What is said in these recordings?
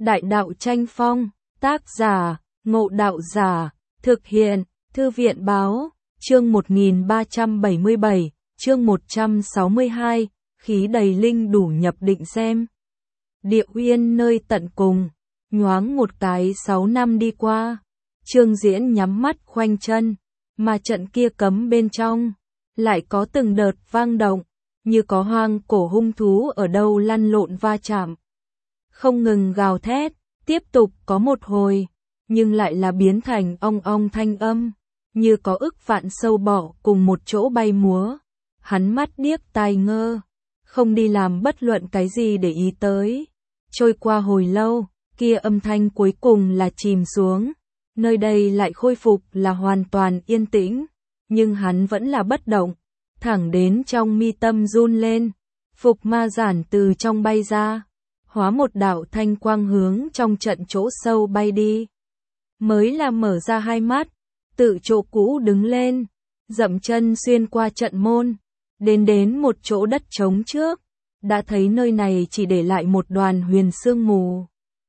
Đại đạo tranh phong, tác giả, Ngộ Đạo Giả, thực hiện, Thư viện báo, chương 1377, chương 162, khí đầy linh đủ nhập định xem. Địa Uyên nơi tận cùng, nhoáng một cái 6 năm đi qua, Trương Diễn nhắm mắt khoanh chân, mà trận kia cấm bên trong, lại có từng đợt vang động, như có hoang cổ hung thú ở đâu lăn lộn va chạm. Không ngừng gào thét, tiếp tục có một hồi, nhưng lại là biến thành ong ong thanh âm, như có ức vạn sâu bọ cùng một chỗ bay múa. Hắn mắt điếc tai ngơ, không đi làm bất luận cái gì để ý tới. Trôi qua hồi lâu, kia âm thanh cuối cùng là chìm xuống, nơi đây lại khôi phục là hoàn toàn yên tĩnh, nhưng hắn vẫn là bất động, thẳng đến trong mi tâm run lên, Phục Ma Giản từ trong bay ra, hóa một đạo thanh quang hướng trong trận chỗ sâu bay đi. Mới là mở ra hai mắt, tự chỗ cũ đứng lên, dậm chân xuyên qua trận môn, đến một chỗ đất trống trước, đã thấy nơi này chỉ để lại một đoàn huyền sương mù.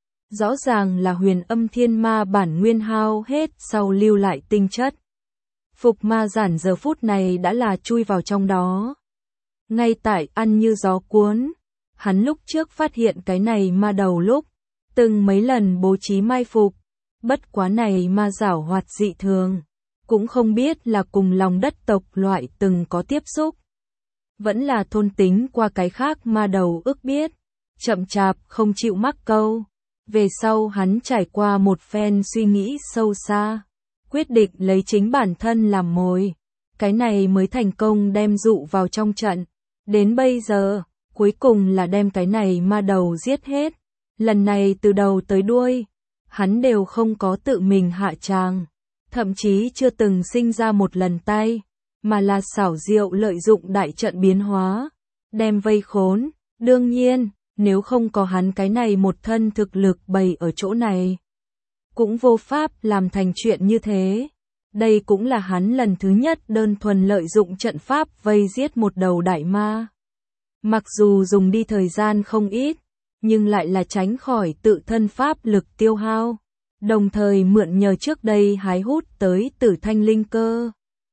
Rõ ràng là huyền âm thiên ma bản nguyên hao hết sau lưu lại tinh chất. Phục Ma Giản giờ phút này đã là chui vào trong đó. Ngay tại ăn như gió cuốn, hắn lúc trước phát hiện cái này ma đầu lúc, từng mấy lần bố trí mai phục, bất quá này ma giảo hoạt dị thường, cũng không biết là cùng lòng đất tộc loại từng có tiếp xúc. Vẫn là thôn tính qua cái khác ma đầu ước biết, chậm chạp không chịu mắc câu. Về sau hắn trải qua một phen suy nghĩ sâu xa, quyết định lấy chính bản thân làm mồi, cái này mới thành công đem dụ vào trong trận. Đến bây giờ, cuối cùng là đem cái này ma đầu giết hết. Lần này từ đầu tới đuôi, hắn đều không có tự mình hạ tràng, thậm chí chưa từng sinh ra một lần tay, mà là xảo diệu lợi dụng đại trận biến hóa, đem vây khốn. Đương nhiên, nếu không có hắn cái này một thân thực lực bày ở chỗ này, cũng vô pháp làm thành chuyện như thế. Đây cũng là hắn lần thứ nhất đơn thuần lợi dụng trận pháp vây giết một đầu đại ma. Mặc dù dùng đi thời gian không ít, nhưng lại là tránh khỏi tự thân pháp lực tiêu hao, đồng thời mượn nhờ trước đây hái hút tới tử thanh linh cơ.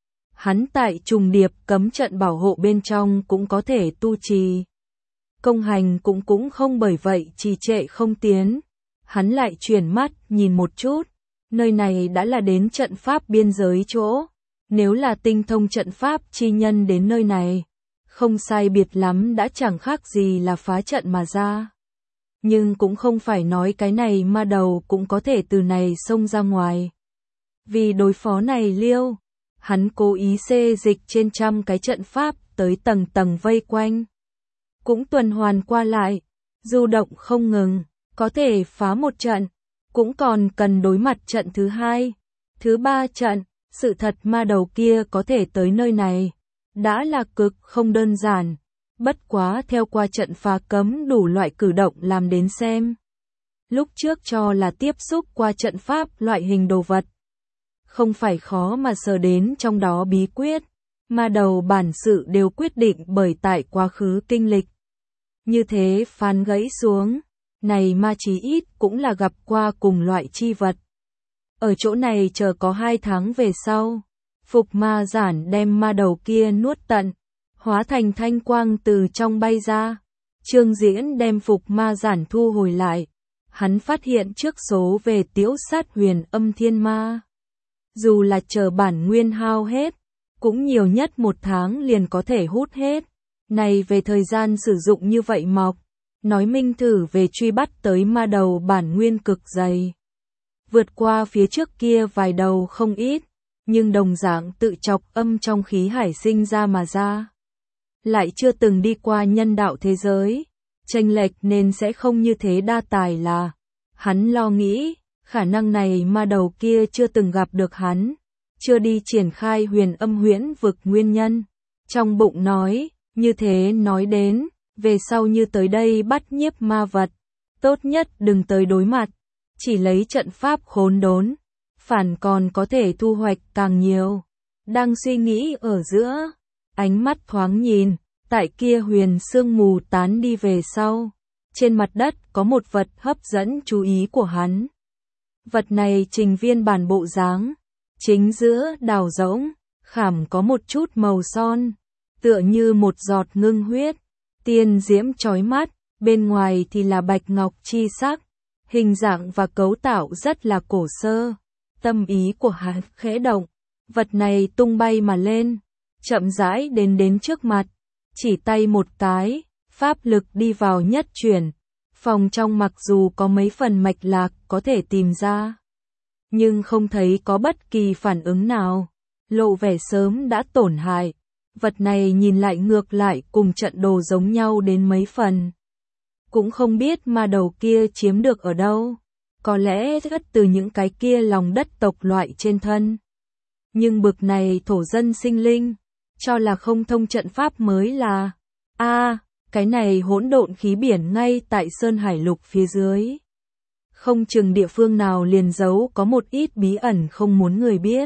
Hắn tại trùng điệp cấm trận bảo hộ bên trong cũng có thể tu trì. Công hành cũng không bởi vậy trì trệ không tiến. Hắn lại chuyển mắt nhìn một chút, nơi này đã là đến trận pháp biên giới chỗ. Nếu là tinh thông trận pháp chi nhân đến nơi này, không sai biệt lắm đã chẳng khác gì là phá trận mà ra. Nhưng cũng không phải nói cái này ma đầu cũng có thể từ này xông ra ngoài. Vì đối phó này liêu, hắn cố ý xê dịch trên trăm cái trận pháp tới tầng tầng vây quanh. Cũng tuần hoàn qua lại, du động không ngừng, có thể phá một trận, cũng còn cần đối mặt trận thứ hai, thứ ba trận. Sự thật ma đầu kia có thể tới nơi này, đã là cực không đơn giản, bất quá theo qua trận phá cấm đủ loại cử động làm đến xem. Lúc trước cho là tiếp xúc qua trận pháp loại hình đồ vật, không phải khó mà sờ đến trong đó bí quyết, ma đầu bản sự đều quyết định bởi tại quá khứ kinh lịch. Như thế phán gãy xuống, này ma chí ít cũng là gặp qua cùng loại chi vật. Ở chỗ này chờ có 2 tháng về sau, Phục Ma Giản đem ma đầu kia nuốt tận, hóa thành thanh quang từ trong bay ra. Trương Diễn đem Phục Ma Giản thu hồi lại, hắn phát hiện trước số về tiễu sát huyền âm thiên ma. Dù là chờ bản nguyên hao hết, cũng nhiều nhất 1 tháng liền có thể hút hết. Này về thời gian sử dụng như vậy mọc, nói minh thử về truy bắt tới ma đầu bản nguyên cực dày. Vượt qua phía trước kia vài đầu không ít, nhưng đồng dạng tự chọc âm trong khí hải sinh ra mà ra. Lại chưa từng đi qua nhân đạo thế giới, chênh lệch nên sẽ không như thế đa tài là. Hắn lo nghĩ, khả năng này ma đầu kia chưa từng gặp được hắn, chưa đi triển khai huyền âm huyễn vực nguyên nhân. Trong bụng nói, như thế nói đến, về sau như tới đây bắt nhiếp ma vật, tốt nhất đừng tới đối mặt. Chỉ lấy trận pháp khốn đốn, phản còn có thể thu hoạch càng nhiều. Đang suy nghĩ ở giữa, ánh mắt thoáng nhìn, tại kia huyền sương mù tán đi về sau, trên mặt đất có một vật hấp dẫn chú ý của hắn. Vật này trình viên bản bộ dáng, chính giữa đào rỗng, khảm có một chút màu son, tựa như một giọt ngưng huyết, tiên diễm chói mắt, bên ngoài thì là bạch ngọc chi sắc, hình dạng và cấu tạo rất là cổ xưa. Tâm ý của hắn khẽ động, vật này tung bay mà lên, chậm rãi đến trước mặt, chỉ tay một cái, pháp lực đi vào nhất chuyển. Phòng trong mặc dù có mấy phần mạch lạc có thể tìm ra, nhưng không thấy có bất kỳ phản ứng nào, lộ vẻ sớm đã tổn hại. Vật này nhìn lại ngược lại cùng trận đồ giống nhau đến mấy phần. Cũng không biết ma đầu kia chiếm được ở đâu, có lẽ rất từ những cái kia lòng đất tộc loại trên thân. Nhưng bực này thổ dân sinh linh, cho là không thông trận pháp mới là, cái này hỗn độn khí biển ngay tại Sơn Hải Lục phía dưới. Không chừng địa phương nào liền giấu có một ít bí ẩn không muốn người biết.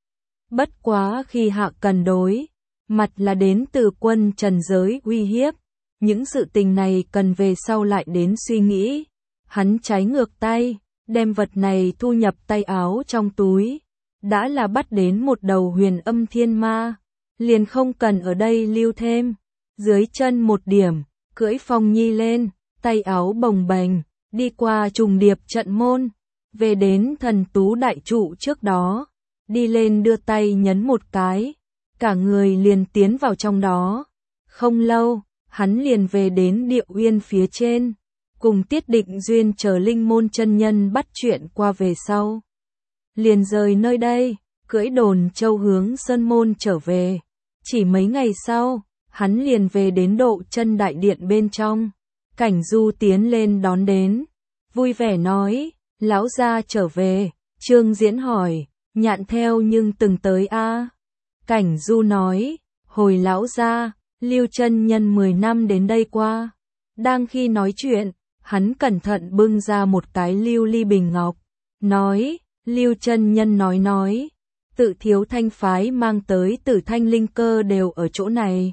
Bất quá khi Hạ Cần đối mặt là đến từ quân trần giới uy hiếp, những sự tình này cần về sau lại đến suy nghĩ. Hắn trái ngược tay, đem vật này thu nhập tay áo trong túi, đã là bắt đến một đầu huyền âm thiên ma, liền không cần ở đây lưu thêm. Dưới chân một điểm, cưỡi phong nhi lên, tay áo bồng bềnh, đi qua trùng điệp trận môn, về đến thần tú đại trụ trước đó, đi lên đưa tay nhấn một cái, cả người liền tiến vào trong đó. Không lâu, hắn liền về đến địa uyên phía trên, cùng Tiết Định Duyên chờ linh môn chân nhân bắt chuyện qua về sau. Liền rời nơi đây, cưỡi đồn châu hướng Sơn Môn trở về. Chỉ mấy ngày sau, hắn liền về đến Độ Chân đại điện bên trong. Cảnh Du tiến lên đón đến, vui vẻ nói, lão gia trở về. Trương Diễn hỏi, nhạn theo nhưng từng tới a? Cảnh Du nói, hồi lão gia, Lưu chân nhân 10 năm đến đây qua. Đang khi nói chuyện, hắn cẩn thận bưng ra một cái lưu ly bình ngọc, nói, Lưu chân nhân nói, tự Thiếu Thanh phái mang tới Tử Thanh linh cơ đều ở chỗ này.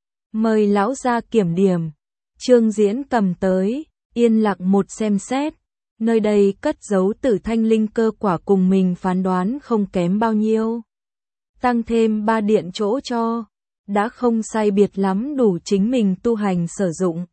Mời lão gia kiểm điểm. Trương Diễn cầm tới, yên lặng một xem xét, nơi đây cất giấu Tử Thanh linh cơ quả cùng mình phán đoán không kém bao nhiêu. Tăng thêm 3 điện chỗ cho, đã không sai biệt lắm đủ chính mình tu hành sử dụng.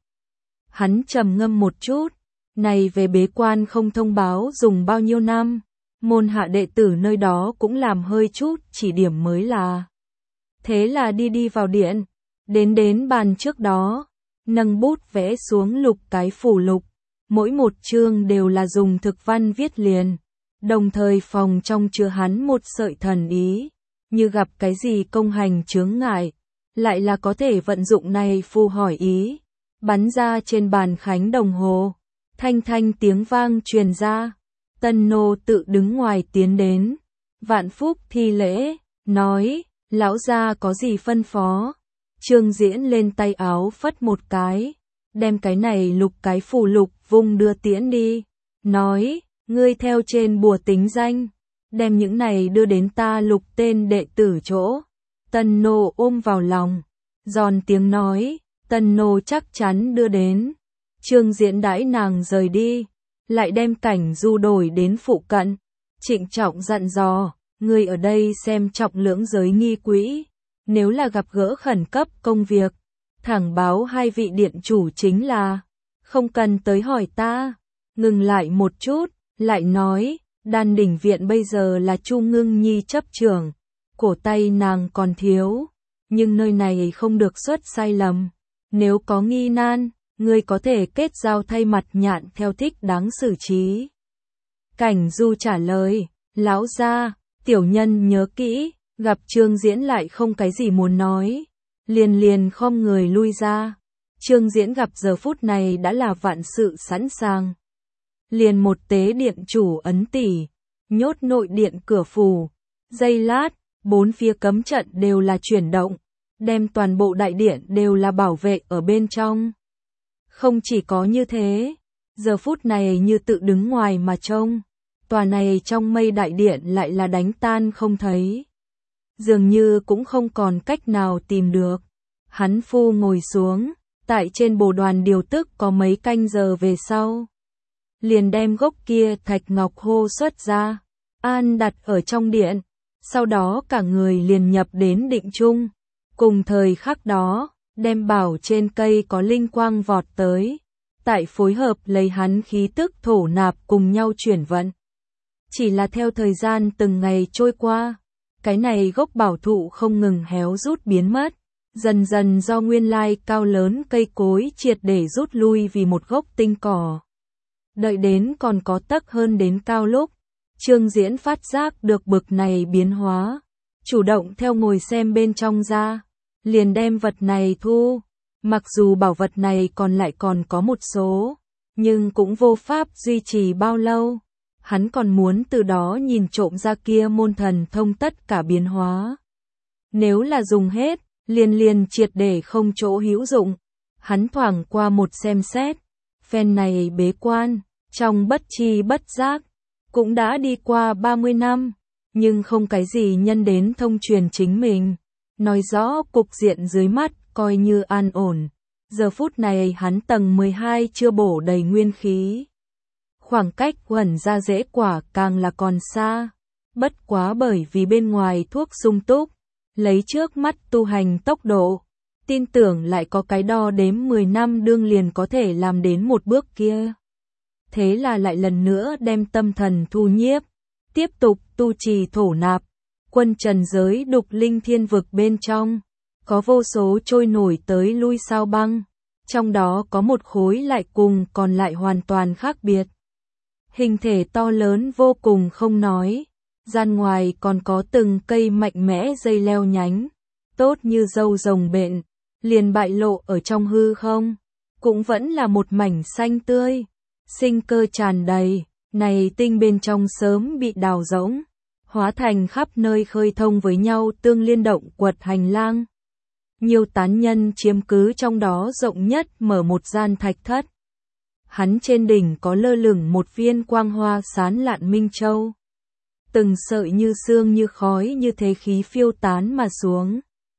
Hắn trầm ngâm một chút, này về bế quan không thông báo dùng bao nhiêu năm, môn hạ đệ tử nơi đó cũng làm hơi chút chỉ điểm mới là. Thế là đi vào điện, đến bàn trước đó, nâng bút vẽ xuống lục cái phù lục, mỗi một chương đều là dùng thực văn viết liền, đồng thời phòng trong chứa hắn một sợi thần ý, như gặp cái gì công hành chướng ngại, lại là có thể vận dụng này phù hỏi ý, bắn ra trên bàn khánh đồng hồ, thanh tiếng vang truyền ra. Tân nô tự đứng ngoài tiến đến, vạn phúc thi lễ, nói, lão gia có gì phân phó. Trương Diễn lên tay áo phất một cái, đem cái này lục cái phù lục vung đưa tiễn đi, nói, ngươi theo trên bùa tính danh, đem những này đưa đến ta lục tên đệ tử chỗ. Tân nô ôm vào lòng, giòn tiếng nói, tân nô chắc chắn đưa đến. Trương Diễn đãi nàng rời đi, lại đem Cảnh Du đổi đến phụ cận, trịnh trọng dặn dò, ngươi ở đây xem trọng lưỡng giới nghi quỹ, nếu là gặp gỡ khẩn cấp công việc, thẳng báo 2 vị điện chủ chính là, không cần tới hỏi ta. Ngừng lại một chút, lại nói, Đan Đỉnh viện bây giờ là Chu Ngưng Nhi chấp trưởng, cổ tay nàng còn thiếu, nhưng nơi này không được xuất sai lầm, nếu có nghi nan, ngươi có thể kết giao thay mặt nhạn theo thích đáng xử trí. Cảnh Du trả lời, lão gia, tiểu nhân nhớ kỹ. Gặp Trương Diễn lại không cái gì muốn nói, liền khom người lui ra. Trương Diễn gặp giờ phút này đã là vạn sự sẵn sàng, liền một tế điện chủ ấn tỷ, nhốt nội điện cửa phủ. Giây lát, 4 phía cấm trận đều là chuyển động, đem toàn bộ đại điện đều là bảo vệ ở bên trong. Không chỉ có như thế, giờ phút này như tự đứng ngoài mà trông, tòa này trong mây đại điện lại là đánh tan không thấy. Dường như cũng không còn cách nào tìm được. Hắn phu ngồi xuống, tại trên bồ đoàn điều tức có mấy canh giờ về sau. Liền đem gốc kia thạch ngọc hô xuất ra, an đặt ở trong điện, sau đó cả người liền nhập đến định chung. Cùng thời khắc đó, đem bảo trên cây có linh quang vọt tới, tại phối hợp lấy hắn khí tức thổ nạp cùng nhau chuyển vận. Chỉ là theo thời gian từng ngày trôi qua, cái này gốc bảo thụ không ngừng héo rút biến mất, dần dần do nguyên lai cao lớn cây cối triệt để rút lui vì một gốc tinh cỏ. Đợi đến còn có tấc hơn đến cao lúc, Trương Diễn phát giác được bực này biến hóa, chủ động theo ngồi xem bên trong ra, liền đem vật này thu. Mặc dù bảo vật này còn lại còn có một số, nhưng cũng vô pháp duy trì bao lâu. Hắn còn muốn từ đó nhìn trộm ra kia môn thần thông tất cả biến hóa. Nếu là dùng hết, liền triệt để không chỗ hữu dụng. Hắn thoảng qua một xem xét, phen này bế quan, trong bất chi bất giác, cũng đã đi qua 30 năm, nhưng không cái gì nhân đến thông truyền chính mình. Nói rõ cục diện dưới mắt coi như an ổn. Giờ phút này hắn tầng 12 chưa bổ đầy nguyên khí. Khoảng cách quẩn ra rễ quả càng là còn xa. Bất quá bởi vì bên ngoài thuốc sung túc, lấy trước mắt tu hành tốc độ, tin tưởng lại có cái đo đếm 10 năm đương liền có thể làm đến một bước kia. Thế là lại lần nữa đem tâm thần thu nhiếp, tiếp tục tu trì thổ nạp. Quân trần giới đục linh thiên vực bên trong, có vô số trôi nổi tới lui sao băng, trong đó có một khối lại cùng còn lại hoàn toàn khác biệt. Hình thể to lớn vô cùng không nói, gian ngoài còn có từng cây mạnh mẽ dây leo nhánh, tốt như râu rồng bện, liền bại lộ ở trong hư không, cũng vẫn là một mảnh xanh tươi, sinh cơ tràn đầy, này tinh bên trong sớm bị đào rỗng, hóa thành khắp nơi khơi thông với nhau tương liên động quật hành lang. Nhiều tán nhân chiếm cứ trong đó rộng nhất mở một gian thạch thất. Hắn trên đỉnh có lơ lửng một viên quang hoa sán lạn minh châu. Từng sợi như sương như khói như thế khí phiêu tán mà xuống.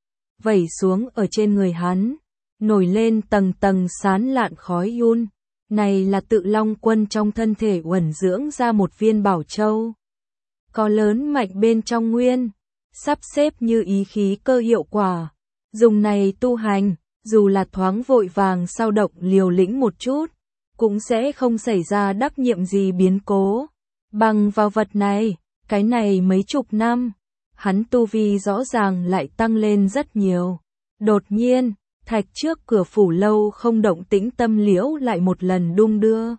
Vẩy xuống ở trên người hắn, nổi lên tầng tầng sán lạn khói yun. Này là tự Long Quân trong thân thể uẩn dưỡng ra một viên bảo châu. Có lớn mạnh bên trong nguyên, sắp xếp như ý khí cơ hiệu quả. Dùng này tu hành, dù là thoáng vội vàng sao động liều lĩnh một chút, cũng sẽ không xảy ra đắc nhiệm gì biến cố. Bằng vào vật này, cái này mấy chục năm, hắn tu vi rõ ràng lại tăng lên rất nhiều. Đột nhiên, thạch trước cửa phủ lâu không động tĩnh tâm liễu lại một lần đung đưa.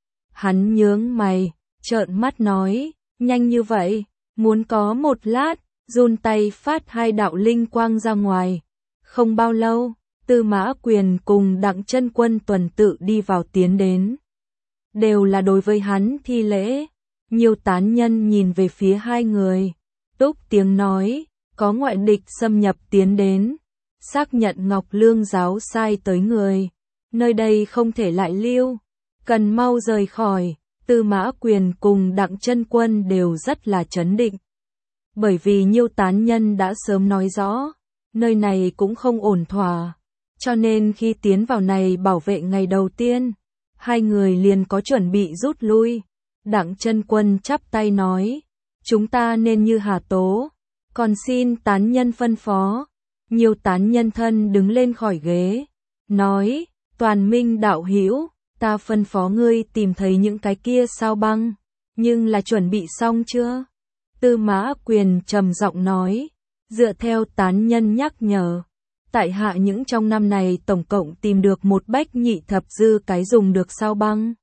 Hắn nhướng mày, trợn mắt nói, nhanh như vậy, muốn có một lát, run tay phát hai đạo linh quang ra ngoài. Không bao lâu, Tư Mã Quyền cùng Đặng Chân Quân tuần tự đi vào tiến đến. Đều là đối với hắn thi lễ. Nhiều tán nhân nhìn về phía hai người. Túc tiếng nói, có ngoại địch xâm nhập tiến đến. Xác nhận Ngọc Lương giáo sai tới người. Nơi đây không thể lại lưu. Cần mau rời khỏi. Tư Mã Quyền cùng Đặng Chân Quân đều rất là trấn định. Bởi vì nhiều tán nhân đã sớm nói rõ. Nơi này cũng không ổn thỏa, cho nên khi tiến vào này bảo vệ ngày đầu tiên, hai người liền có chuẩn bị rút lui. Đặng Chân Quân chắp tay nói, chúng ta nên như Hà Tố, còn xin tán nhân phân phó. Nhiều tán nhân thân đứng lên khỏi ghế, nói, Toàn Minh đạo hữu, ta phân phó ngươi tìm thấy những cái kia sao băng, nhưng là chuẩn bị xong chưa? Tư Mã Quyền trầm giọng nói. Dựa theo tán nhân nhắc nhở, tại hạ những trong năm này tổng cộng tìm được một bách nhị thập dư cái dùng được sao băng.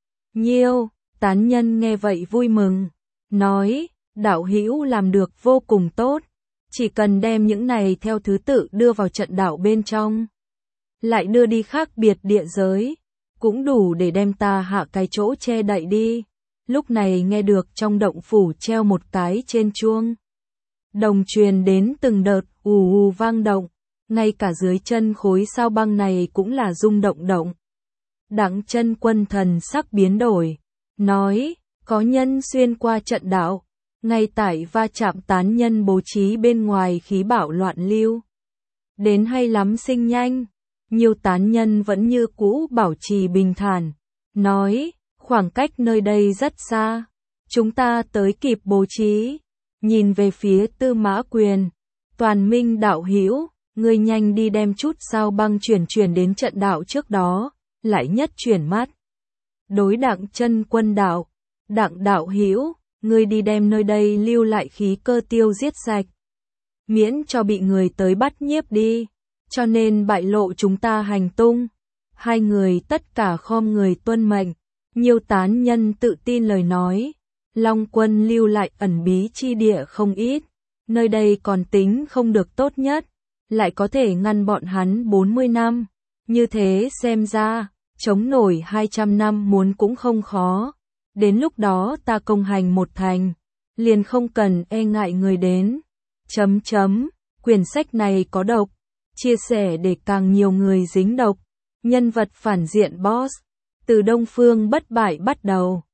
Nhiêu, tán nhân nghe vậy vui mừng, nói, đạo hữu làm được vô cùng tốt, chỉ cần đem những này theo thứ tự đưa vào trận đạo bên trong, lại đưa đi khác biệt địa giới, cũng đủ để đem ta hạ cái chỗ che đậy đi. Lúc này nghe được trong động phủ treo một cái trên chuông. Đồng truyền đến từng đợt ù ù vang động, ngay cả dưới chân khối sao băng này cũng là rung động động. Đặng Chân Quân thần sắc biến đổi, nói, có nhân xuyên qua trận đạo, ngay tại va chạm tán nhân bố trí bên ngoài khí bạo loạn lưu. Đến hay lắm sinh nhanh, Nhiều tán nhân vẫn như cũ bảo trì bình thản, nói, khoảng cách nơi đây rất xa, chúng ta tới kịp bố trí. Nhìn về phía Tư Mã Quyền, Toàn Minh đạo hữu, ngươi nhanh đi đem chút sao băng chuyển đến trận đạo trước đó, lại nhất chuyển mắt. Đối Đặng Chân Quân đạo, Đặng đạo hữu, ngươi đi đem nơi đây lưu lại khí cơ tiêu giết sạch, miễn cho bị người tới bắt nhiếp đi, cho nên bại lộ chúng ta hành tung. Hai người tất cả khom người tuân mệnh, nhiều tán nhân tự tin lời nói, Long quân lưu lại ẩn bí chi địa không ít, nơi đây còn tính không được tốt nhất, lại có thể ngăn bọn hắn 40 năm, như thế xem ra, chống nổi 200 năm muốn cũng không khó, đến lúc đó ta công hành một thành, liền không cần e ngại người đến. Quyển sách này có độc, chia sẻ để càng nhiều người dính độc, nhân vật phản diện boss, từ Đông Phương bất bại bắt đầu.